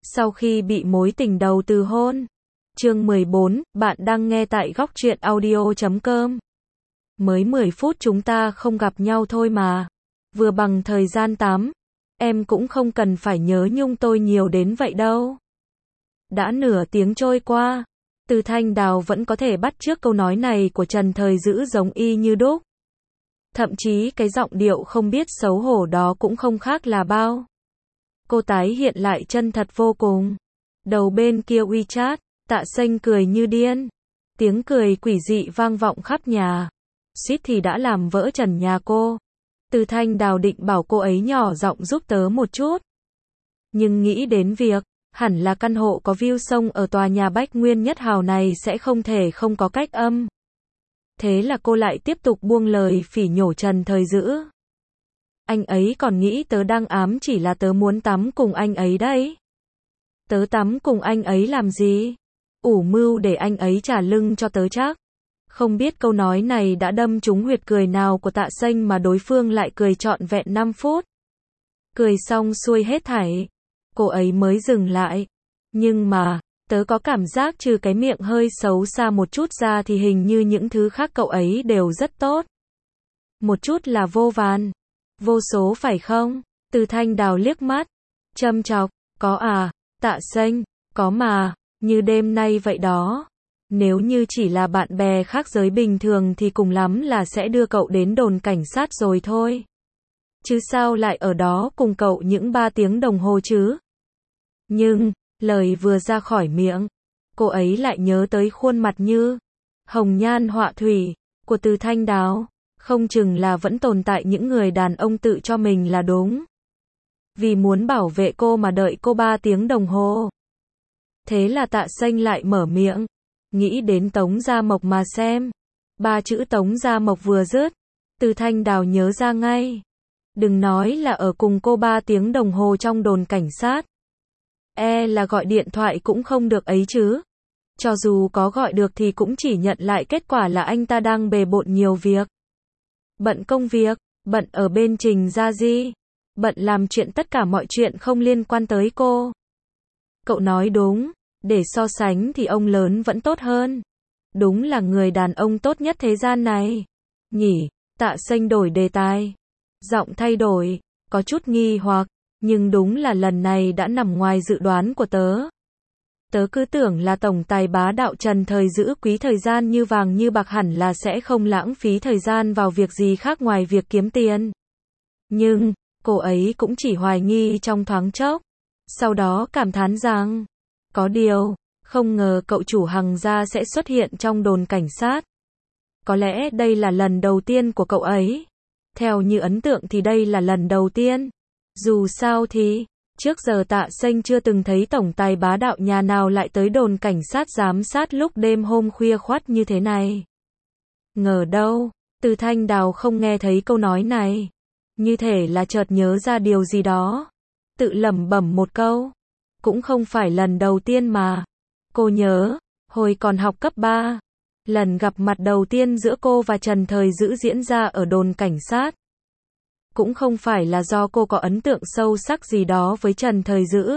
Sau khi bị mối tình đầu từ hôn. Chương 14, bạn đang nghe tại góc truyện audio.com. Mới 10 phút chúng ta không gặp nhau thôi mà. Vừa bằng thời gian tắm. Em cũng không cần phải nhớ nhung tôi nhiều đến vậy đâu. Đã nửa tiếng trôi qua. Từ Thanh Đào vẫn có thể bắt chước câu nói này của Trần Thời Dữ giống y như đúc. Thậm chí cái giọng điệu không biết xấu hổ đó cũng không khác là bao. Cô tái hiện lại chân thật vô cùng. Đầu bên kia WeChat, Tạ Xanh cười như điên. Tiếng cười quỷ dị vang vọng khắp nhà. Suýt thì đã làm vỡ trần nhà cô. Từ Thanh Đào định bảo cô ấy nhỏ giọng giúp tớ một chút. Nhưng nghĩ đến việc, hẳn là căn hộ có view sông ở tòa nhà Bách Nguyên Nhất Hào này sẽ không thể không có cách âm. Thế là cô lại tiếp tục buông lời phỉ nhổ Trần Thời Dữ. Anh ấy còn nghĩ tớ đang ám chỉ là tớ muốn tắm cùng anh ấy đấy. Tớ tắm cùng anh ấy làm gì? Ủ mưu để anh ấy trả lưng cho tớ chắc. Không biết câu nói này đã đâm trúng huyệt cười nào của Tạ Xanh mà đối phương lại cười trọn vẹn 5 phút. Cười xong xuôi hết thảy. Cô ấy mới dừng lại. Nhưng mà, tớ có cảm giác trừ cái miệng hơi xấu xa một chút ra thì hình như những thứ khác cậu ấy đều rất tốt. Một chút là vô vàn. Vô số phải không? Từ Thanh Đào liếc mắt. Châm chọc. Có à? Tạ Xanh. Có mà. Như đêm nay vậy đó. Nếu như chỉ là bạn bè khác giới bình thường thì cùng lắm là sẽ đưa cậu đến đồn cảnh sát rồi thôi. Chứ sao lại ở đó cùng cậu những 3 tiếng đồng hồ chứ? Nhưng, lời vừa ra khỏi miệng, cô ấy lại nhớ tới khuôn mặt như hồng nhan họa thủy của Từ Thanh Đào. Không chừng là vẫn tồn tại những người đàn ông tự cho mình là đúng. Vì muốn bảo vệ cô mà đợi cô 3 tiếng đồng hồ. Thế là Tạ Xanh lại mở miệng. Nghĩ đến Tống Gia Mộc mà xem. 3 chữ Tống Gia Mộc vừa dứt. Từ Thanh Đào nhớ ra ngay. Đừng nói là ở cùng cô 3 tiếng đồng hồ trong đồn cảnh sát. Là gọi điện thoại cũng không được ấy chứ. Cho dù có gọi được thì cũng chỉ nhận lại kết quả là anh ta đang bề bộn nhiều việc. Bận công việc, bận ở bên Trình Gia Di, bận làm chuyện tất cả mọi chuyện không liên quan tới cô. Cậu nói đúng, để so sánh thì ông lớn vẫn tốt hơn. Đúng là người đàn ông tốt nhất thế gian này. Nhỉ, Tạ Xanh đổi đề tài. Giọng thay đổi, có chút nghi hoặc, nhưng đúng là lần này đã nằm ngoài dự đoán của tớ. Tớ cứ tưởng là tổng tài bá đạo Trần Thời Dữ quý thời gian như vàng như bạc hẳn là sẽ không lãng phí thời gian vào việc gì khác ngoài việc kiếm tiền. Nhưng, cô ấy cũng chỉ hoài nghi trong thoáng chốc. Sau đó cảm thán rằng, có điều, không ngờ cậu chủ Hằng gia sẽ xuất hiện trong đồn cảnh sát. Có lẽ đây là lần đầu tiên của cậu ấy. Theo như ấn tượng thì đây là lần đầu tiên. Dù sao thì, trước giờ Tạ Xanh chưa từng thấy tổng tài bá đạo nhà nào lại tới đồn cảnh sát giám sát lúc đêm hôm khuya khoắt như thế này. Ngờ đâu, Từ Thanh Đào không nghe thấy câu nói này. Như thể là chợt nhớ ra điều gì đó. Tự lẩm bẩm một câu. Cũng không phải lần đầu tiên mà. Cô nhớ, hồi còn học cấp 3. Lần gặp mặt đầu tiên giữa cô và Trần Thời Dữ diễn ra ở đồn cảnh sát. Cũng không phải là do cô có ấn tượng sâu sắc gì đó với Trần Thời Dữ.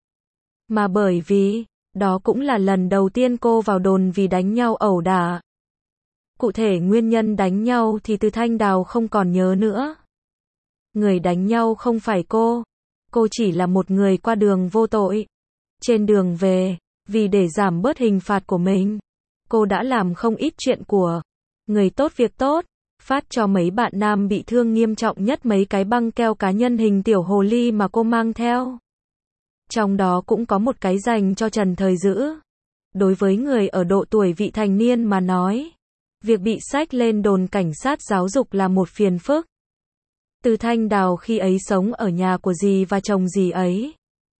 Mà bởi vì, đó cũng là lần đầu tiên cô vào đồn vì đánh nhau ẩu đả. Cụ thể nguyên nhân đánh nhau thì Từ Thanh Đào không còn nhớ nữa. Người đánh nhau không phải cô chỉ là một người qua đường vô tội. Trên đường về, vì để giảm bớt hình phạt của mình, cô đã làm không ít chuyện của người tốt việc tốt. Phát cho mấy bạn nam bị thương nghiêm trọng nhất mấy cái băng keo cá nhân hình tiểu hồ ly mà cô mang theo. Trong đó cũng có một cái dành cho Trần Thời Dữ. Đối với người ở độ tuổi vị thành niên mà nói, việc bị xách lên đồn cảnh sát giáo dục là một phiền phức. Từ Thanh Đào khi ấy sống ở nhà của dì và chồng dì ấy.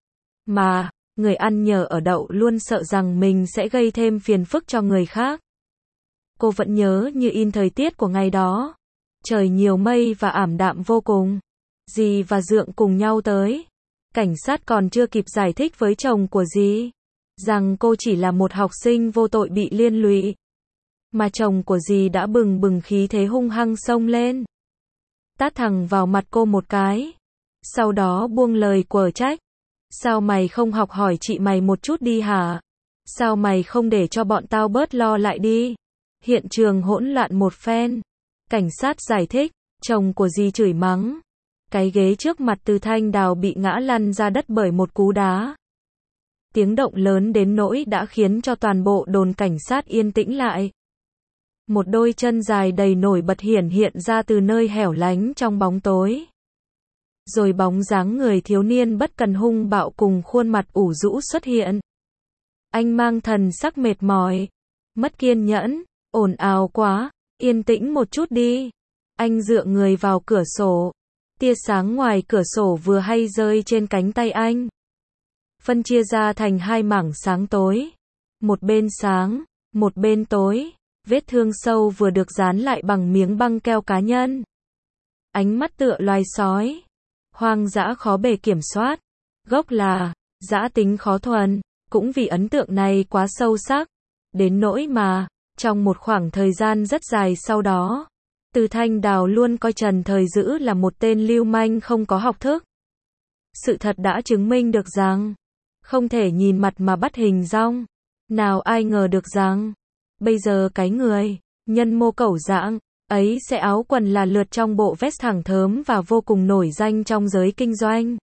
Mà, người ăn nhờ ở đậu luôn sợ rằng mình sẽ gây thêm phiền phức cho người khác. Cô vẫn nhớ như in thời tiết của ngày đó. Trời nhiều mây và ảm đạm vô cùng. Dì và Dượng cùng nhau tới. Cảnh sát còn chưa kịp giải thích với chồng của dì rằng cô chỉ là một học sinh vô tội bị liên lụy. Mà chồng của dì đã bừng bừng khí thế hung hăng xông lên. Tát thẳng vào mặt cô một cái. Sau đó buông lời quở trách. Sao mày không học hỏi chị mày một chút đi hả? Sao mày không để cho bọn tao bớt lo lại đi? Hiện trường hỗn loạn một phen. Cảnh sát giải thích, chồng của dì chửi mắng. Cái ghế trước mặt Từ Thanh Đào bị ngã lăn ra đất bởi một cú đá. Tiếng động lớn đến nỗi đã khiến cho toàn bộ đồn cảnh sát yên tĩnh lại. Một đôi chân dài đầy nổi bật hiển hiện ra từ nơi hẻo lánh trong bóng tối. Rồi bóng dáng người thiếu niên bất cần hung bạo cùng khuôn mặt ủ rũ xuất hiện. Anh mang thần sắc mệt mỏi, mất kiên nhẫn, ồn ào quá, yên tĩnh một chút đi. Anh dựa người vào cửa sổ. Tia sáng ngoài cửa sổ vừa hay rơi trên cánh tay anh. Phân chia ra thành hai mảng sáng tối. Một bên sáng, một bên tối. Vết thương sâu vừa được dán lại bằng miếng băng keo cá nhân. Ánh mắt tựa loài sói. Hoang dã khó bề kiểm soát. Gốc là dã tính khó thuần. Cũng vì ấn tượng này quá sâu sắc. Đến nỗi mà, trong một khoảng thời gian rất dài sau đó, Từ Thanh Đào luôn coi Trần Thời Dữ là một tên lưu manh không có học thức. Sự thật đã chứng minh được rằng, không thể nhìn mặt mà bắt hình dong. Nào ai ngờ được rằng, bây giờ cái người, nhân mô cẩu dạng, ấy sẽ áo quần là lượt trong bộ vest thẳng thớm và vô cùng nổi danh trong giới kinh doanh.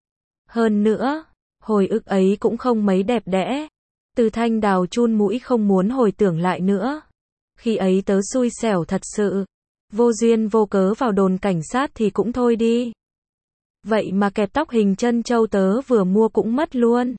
Hơn nữa, hồi ức ấy cũng không mấy đẹp đẽ. Từ Thanh Đào chun mũi không muốn hồi tưởng lại nữa. Khi ấy tớ xui xẻo thật sự. Vô duyên vô cớ vào đồn cảnh sát thì cũng thôi đi. Vậy mà kẹp tóc hình chân châu tớ vừa mua cũng mất luôn.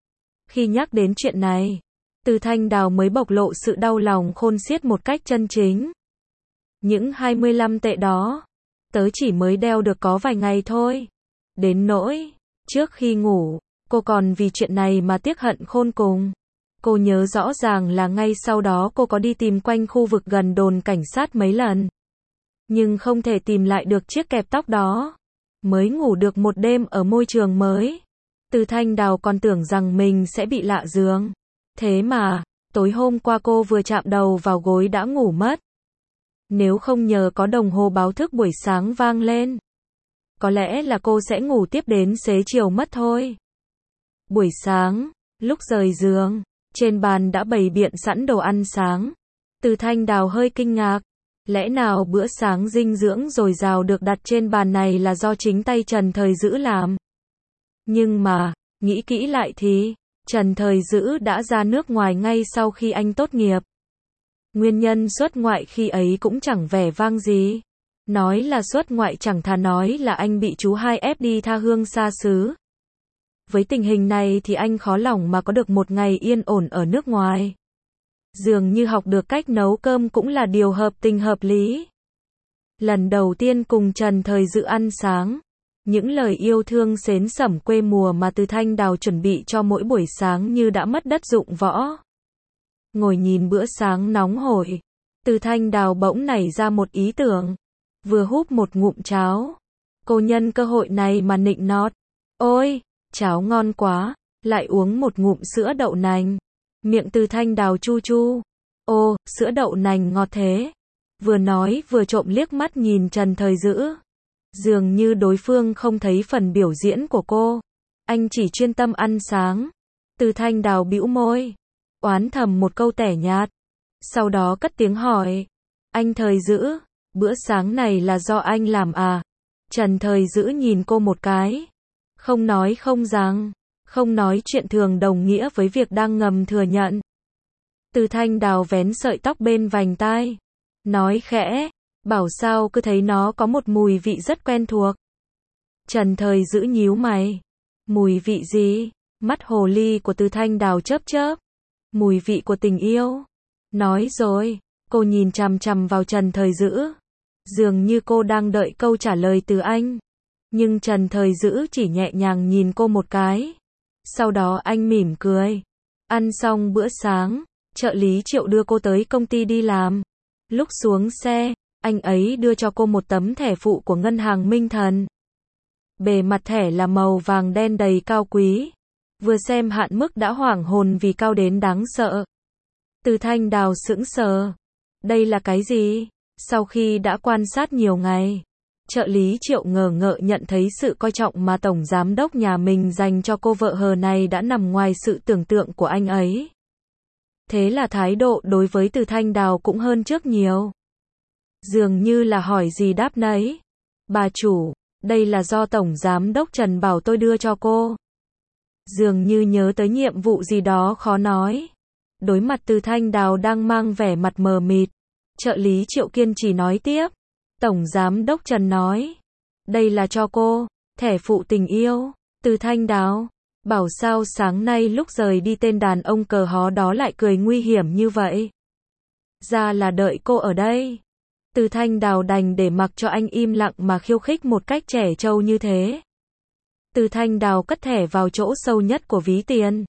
Khi nhắc đến chuyện này, Từ Thanh Đào mới bộc lộ sự đau lòng khôn xiết một cách chân chính. Những 25 tệ đó, tớ chỉ mới đeo được có vài ngày thôi. Đến nỗi, trước khi ngủ, cô còn vì chuyện này mà tiếc hận khôn cùng. Cô nhớ rõ ràng là ngay sau đó cô có đi tìm quanh khu vực gần đồn cảnh sát mấy lần. Nhưng không thể tìm lại được chiếc kẹp tóc đó. Mới ngủ được một đêm ở môi trường mới. Từ Thanh Đào còn tưởng rằng mình sẽ bị lạ giường. Thế mà, tối hôm qua cô vừa chạm đầu vào gối đã ngủ mất. Nếu không nhờ có đồng hồ báo thức buổi sáng vang lên, có lẽ là cô sẽ ngủ tiếp đến xế chiều mất thôi. Buổi sáng, lúc rời giường, trên bàn đã bày biện sẵn đồ ăn sáng. Từ Thanh Đào hơi kinh ngạc. Lẽ nào bữa sáng dinh dưỡng dồi dào được đặt trên bàn này là do chính tay Trần Thời Dữ làm? Nhưng mà, nghĩ kỹ lại thì, Trần Thời Dữ đã ra nước ngoài ngay sau khi anh tốt nghiệp. Nguyên nhân xuất ngoại khi ấy cũng chẳng vẻ vang gì. Nói là xuất ngoại chẳng thà nói là anh bị chú hai ép đi tha hương xa xứ. Với tình hình này thì anh khó lòng mà có được một ngày yên ổn ở nước ngoài. Dường như học được cách nấu cơm cũng là điều hợp tình hợp lý. Lần đầu tiên cùng Trần Thời Dữ ăn sáng, những lời yêu thương xến xẩm quê mùa mà Từ Thanh Đào chuẩn bị cho mỗi buổi sáng như đã mất đất dụng võ. Ngồi nhìn bữa sáng nóng hổi, Từ Thanh Đào bỗng nảy ra một ý tưởng. Vừa húp một ngụm cháo, cô nhân cơ hội này mà nịnh nọt. Ôi, cháo ngon quá, lại uống một ngụm sữa đậu nành. Miệng Từ Thanh Đào chu chu. Ô, sữa đậu nành ngọt thế. Vừa nói vừa trộm liếc mắt nhìn Trần Thời Dữ. Dường như đối phương không thấy phần biểu diễn của cô. Anh chỉ chuyên tâm ăn sáng. Từ Thanh Đào bĩu môi, oán thầm một câu tẻ nhạt. Sau đó cất tiếng hỏi. Anh Thời Dữ, bữa sáng này là do anh làm à? Trần Thời Dữ nhìn cô một cái. Không nói không rằng. Không nói chuyện thường đồng nghĩa với việc đang ngầm thừa nhận. Từ Thanh Đào vén sợi tóc bên vành tai. Nói khẽ, bảo sao cứ thấy nó có một mùi vị rất quen thuộc. Trần Thời Dữ nhíu mày. Mùi vị gì? Mắt hồ ly của Từ Thanh Đào chớp chớp. Mùi vị của tình yêu. Nói rồi, cô nhìn chằm chằm vào Trần Thời Dữ. Dường như cô đang đợi câu trả lời từ anh. Nhưng Trần Thời Dữ chỉ nhẹ nhàng nhìn cô một cái. Sau đó anh mỉm cười. Ăn xong bữa sáng, trợ lý Triệu đưa cô tới công ty đi làm. Lúc xuống xe, anh ấy đưa cho cô một tấm thẻ phụ của ngân hàng Minh Thần. Bề mặt thẻ là màu vàng đen đầy cao quý. Vừa xem hạn mức đã hoảng hồn vì cao đến đáng sợ. Từ Thanh Đào sững sờ. Đây là cái gì? Sau khi đã quan sát nhiều ngày, Trợ lý Triệu ngờ ngợ nhận thấy sự coi trọng mà tổng giám đốc nhà mình dành cho cô vợ hờ này đã nằm ngoài sự tưởng tượng của anh ấy. Thế là thái độ đối với Từ Thanh Đào cũng hơn trước nhiều. Dường như là hỏi gì đáp nấy. Bà chủ, đây là do tổng giám đốc Trần bảo tôi đưa cho cô. Dường như nhớ tới nhiệm vụ gì đó khó nói. Đối mặt Từ Thanh Đào đang mang vẻ mặt mờ mịt, trợ lý Triệu kiên trì nói tiếp. Tổng giám đốc Trần nói, đây là cho cô, thẻ phụ tình yêu. Từ Thanh Đào, bảo sao sáng nay lúc rời đi tên đàn ông cờ hó đó lại cười nguy hiểm như vậy. Ra là đợi cô ở đây. Từ Thanh Đào đành để mặc cho anh im lặng mà khiêu khích một cách trẻ trâu như thế. Từ Thanh Đào cất thẻ vào chỗ sâu nhất của ví tiền.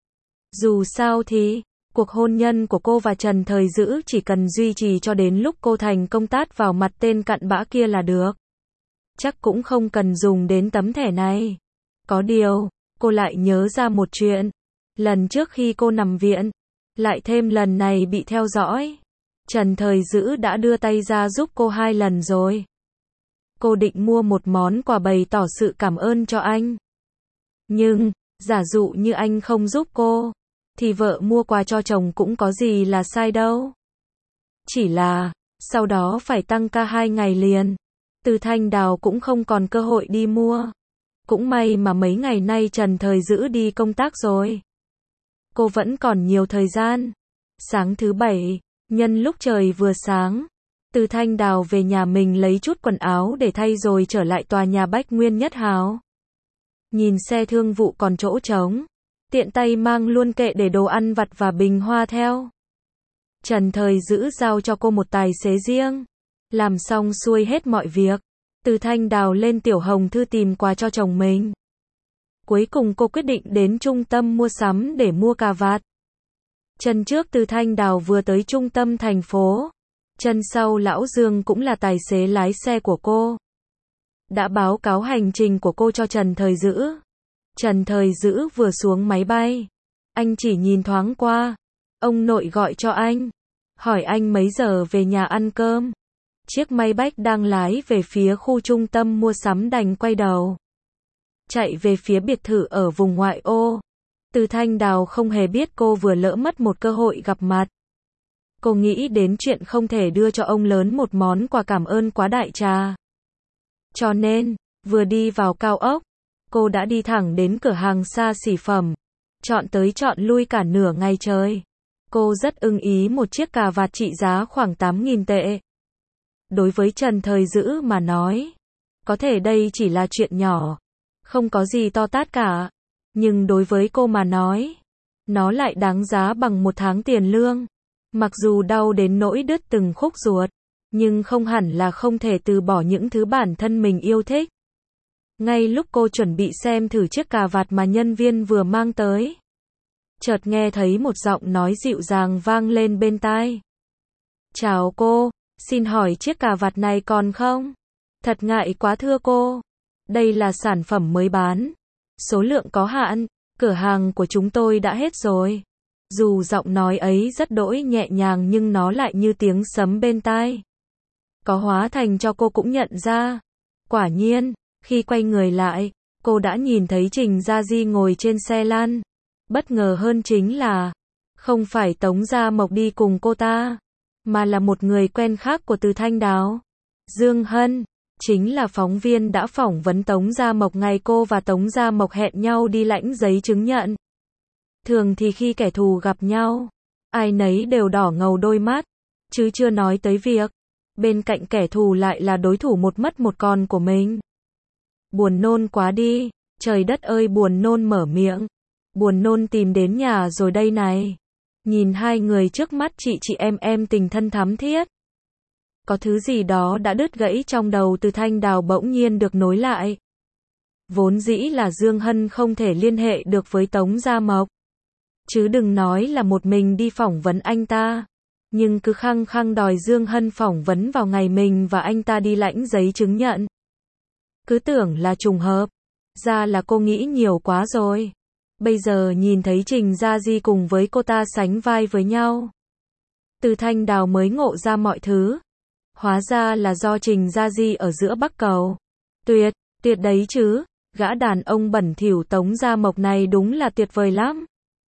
Dù sao thì, cuộc hôn nhân của cô và Trần Thời Dữ chỉ cần duy trì cho đến lúc cô thành công tát vào mặt tên cặn bã kia là được. Chắc cũng không cần dùng đến tấm thẻ này. Có điều, cô lại nhớ ra một chuyện. Lần trước khi cô nằm viện, lại thêm lần này bị theo dõi, Trần Thời Dữ đã đưa tay ra giúp cô 2 lần rồi. Cô định mua một món quà bày tỏ sự cảm ơn cho anh. Nhưng, giả dụ như anh không giúp cô, thì vợ mua quà cho chồng cũng có gì là sai đâu. Chỉ là, sau đó phải tăng ca 2 ngày liền. Từ Thanh Đào cũng không còn cơ hội đi mua. Cũng may mà mấy ngày nay Trần Thời Dữ đi công tác rồi. Cô vẫn còn nhiều thời gian. Sáng thứ Bảy, nhân lúc trời vừa sáng, Từ Thanh Đào về nhà mình lấy chút quần áo để thay rồi trở lại tòa nhà Bách Nguyên Nhất Hào. Nhìn xe thương vụ còn chỗ trống, tiện tay mang luôn kệ để đồ ăn vặt và bình hoa theo. Trần Thời Dữ giao cho cô một tài xế riêng. Làm xong xuôi hết mọi việc, Từ Thanh Đào lên Tiểu Hồng Thư tìm quà cho chồng mình. Cuối cùng cô quyết định đến trung tâm mua sắm để mua cà vạt. Chân trước Từ Thanh Đào vừa tới trung tâm thành phố. Chân sau lão Dương cũng là tài xế lái xe của cô. Đã báo cáo hành trình của cô cho Trần Thời Dữ. Trần Thời Dữ vừa xuống máy bay. Anh chỉ nhìn thoáng qua. Ông nội gọi cho anh. Hỏi anh mấy giờ về nhà ăn cơm. Chiếc máy bách đang lái về phía khu trung tâm mua sắm đành quay đầu. Chạy về phía biệt thự ở vùng ngoại ô. Từ Thanh Đào không hề biết cô vừa lỡ mất một cơ hội gặp mặt. Cô nghĩ đến chuyện không thể đưa cho ông lớn một món quà cảm ơn quá đại trà. Cho nên, vừa đi vào cao ốc, cô đã đi thẳng đến cửa hàng xa xỉ phẩm. Chọn tới chọn lui cả nửa ngày trời. Cô rất ưng ý một chiếc cà vạt trị giá khoảng 8.000 tệ. Đối với Trần Thời Dữ mà nói, có thể đây chỉ là chuyện nhỏ, không có gì to tát cả. Nhưng đối với cô mà nói, nó lại đáng giá bằng 1 tháng tiền lương. Mặc dù đau đến nỗi đứt từng khúc ruột, nhưng không hẳn là không thể từ bỏ những thứ bản thân mình yêu thích. Ngay lúc cô chuẩn bị xem thử chiếc cà vạt mà nhân viên vừa mang tới, chợt nghe thấy một giọng nói dịu dàng vang lên bên tai. Chào cô, xin hỏi chiếc cà vạt này còn không? Thật ngại quá thưa cô. Đây là sản phẩm mới bán. Số lượng có hạn, cửa hàng của chúng tôi đã hết rồi. Dù giọng nói ấy rất đỗi nhẹ nhàng nhưng nó lại như tiếng sấm bên tai. Có hóa thành cho cô cũng nhận ra. Quả nhiên, khi quay người lại, cô đã nhìn thấy Trình Gia Di ngồi trên xe lăn. Bất ngờ hơn chính là, không phải Tống Gia Mộc đi cùng cô ta, mà là một người quen khác của Từ Thanh Đào. Dương Hân, chính là phóng viên đã phỏng vấn Tống Gia Mộc ngày cô và Tống Gia Mộc hẹn nhau đi lãnh giấy chứng nhận. Thường thì khi kẻ thù gặp nhau, ai nấy đều đỏ ngầu đôi mắt, chứ chưa nói tới việc bên cạnh kẻ thù lại là đối thủ một mất một còn của mình. Buồn nôn quá đi, trời đất ơi buồn nôn mở miệng. Buồn nôn tìm đến nhà rồi đây này. Nhìn hai người trước mắt chị em tình thân thắm thiết. Có thứ gì đó đã đứt gãy trong đầu Từ Thanh Đào bỗng nhiên được nối lại. Vốn dĩ là Dương Hân không thể liên hệ được với Tống Gia Mộc. Chứ đừng nói là một mình đi phỏng vấn anh ta. Nhưng cứ khăng khăng đòi Dương Hân phỏng vấn vào ngày mình và anh ta đi lãnh giấy chứng nhận. Cứ tưởng là trùng hợp. Ra là cô nghĩ nhiều quá rồi. Bây giờ nhìn thấy Trình Gia Di cùng với cô ta sánh vai với nhau. Từ Thanh Đào mới ngộ ra mọi thứ. Hóa ra là do Trình Gia Di ở giữa Bắc Cầu. Tuyệt, tuyệt đấy chứ, gã đàn ông bẩn thỉu Tống Gia Mộc này đúng là tuyệt vời lắm.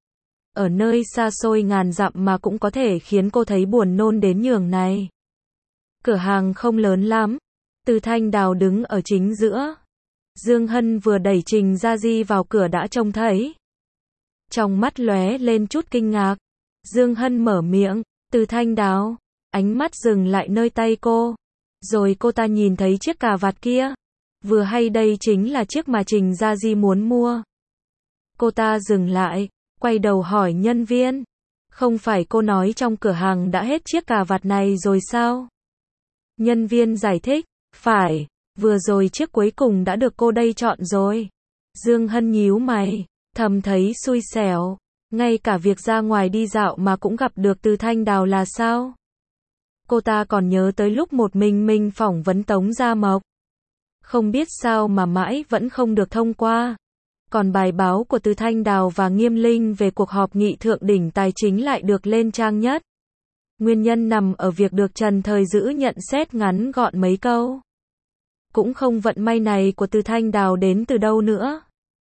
Ở nơi xa xôi ngàn dặm mà cũng có thể khiến cô thấy buồn nôn đến nhường này. Cửa hàng không lớn lắm. Từ Thanh Đào đứng ở chính giữa. Dương Hân vừa đẩy Trình Gia Di vào cửa đã trông thấy. Trong mắt lóe lên chút kinh ngạc. Dương Hân mở miệng, Từ Thanh Đào. Ánh mắt dừng lại nơi tay cô. Rồi cô ta nhìn thấy chiếc cà vạt kia. Vừa hay đây chính là chiếc mà Trình Gia Di muốn mua. Cô ta dừng lại, quay đầu hỏi nhân viên. Không phải cô nói trong cửa hàng đã hết chiếc cà vạt này rồi sao? Nhân viên giải thích, phải, vừa rồi chiếc cuối cùng đã được cô đây chọn rồi. Dương Hân nhíu mày, thầm thấy xui xẻo. Ngay cả việc ra ngoài đi dạo mà cũng gặp được Từ Thanh Đào là sao? Cô ta còn nhớ tới lúc một mình phỏng vấn Tống Gia Mộc. Không biết sao mà mãi vẫn không được thông qua. Còn bài báo của Từ Thanh Đào và Nghiêm Linh về cuộc họp nghị thượng đỉnh tài chính lại được lên trang nhất. Nguyên nhân nằm ở việc được Trần Thời Dữ nhận xét ngắn gọn mấy câu. Cũng không vận may này của Từ Thanh Đào đến từ đâu nữa.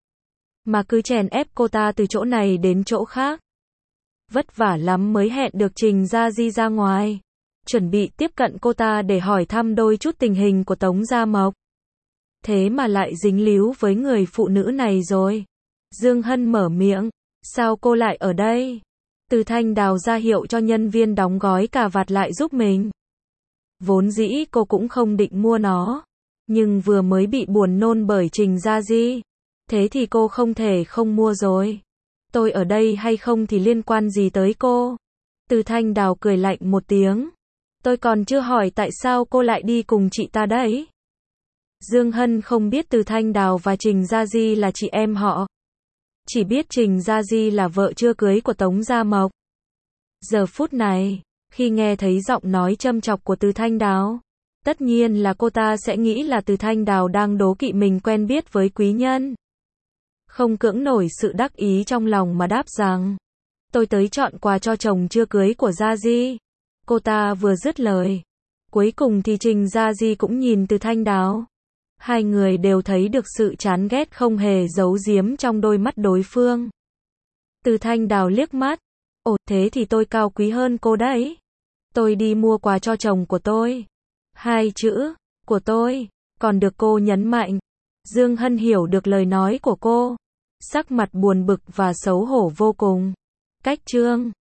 Mà cứ chèn ép cô ta từ chỗ này đến chỗ khác. Vất vả lắm mới hẹn được Trình Gia Di ra ngoài. Chuẩn bị tiếp cận cô ta để hỏi thăm đôi chút tình hình của Tống Gia Mộc. Thế mà lại dính líu với người phụ nữ này rồi. Dương Hân mở miệng, sao cô lại ở đây? Từ Thanh Đào ra hiệu cho nhân viên đóng gói cà vạt lại giúp mình. Vốn dĩ cô cũng không định mua nó, nhưng vừa mới bị buồn nôn bởi Trình Gia Di. Thế thì cô không thể không mua rồi. Tôi ở đây hay không thì liên quan gì tới cô? Từ Thanh Đào cười lạnh một tiếng. Tôi còn chưa hỏi tại sao cô lại đi cùng chị ta đấy. Dương Hân không biết Từ Thanh Đào và Trình Gia Di là chị em họ. Chỉ biết Trình Gia Di là vợ chưa cưới của Tống Gia Mộc. Giờ phút này, khi nghe thấy giọng nói châm chọc của Từ Thanh Đào, tất nhiên là cô ta sẽ nghĩ là Từ Thanh Đào đang đố kỵ mình quen biết với quý nhân. Không cưỡng nổi sự đắc ý trong lòng mà đáp rằng, tôi tới chọn quà cho chồng chưa cưới của Gia Di. Cô ta vừa dứt lời, cuối cùng thì Trình Gia Di cũng nhìn Từ Thanh Đào. Hai người đều thấy được sự chán ghét không hề giấu giếm trong đôi mắt đối phương. Từ Thanh Đào liếc mắt, ồ thế thì tôi cao quý hơn cô đấy. Tôi đi mua quà cho chồng của tôi. Hai chữ, của tôi, còn được cô nhấn mạnh. Dương Hân hiểu được lời nói của cô. Sắc mặt buồn bực và xấu hổ vô cùng. Cách chương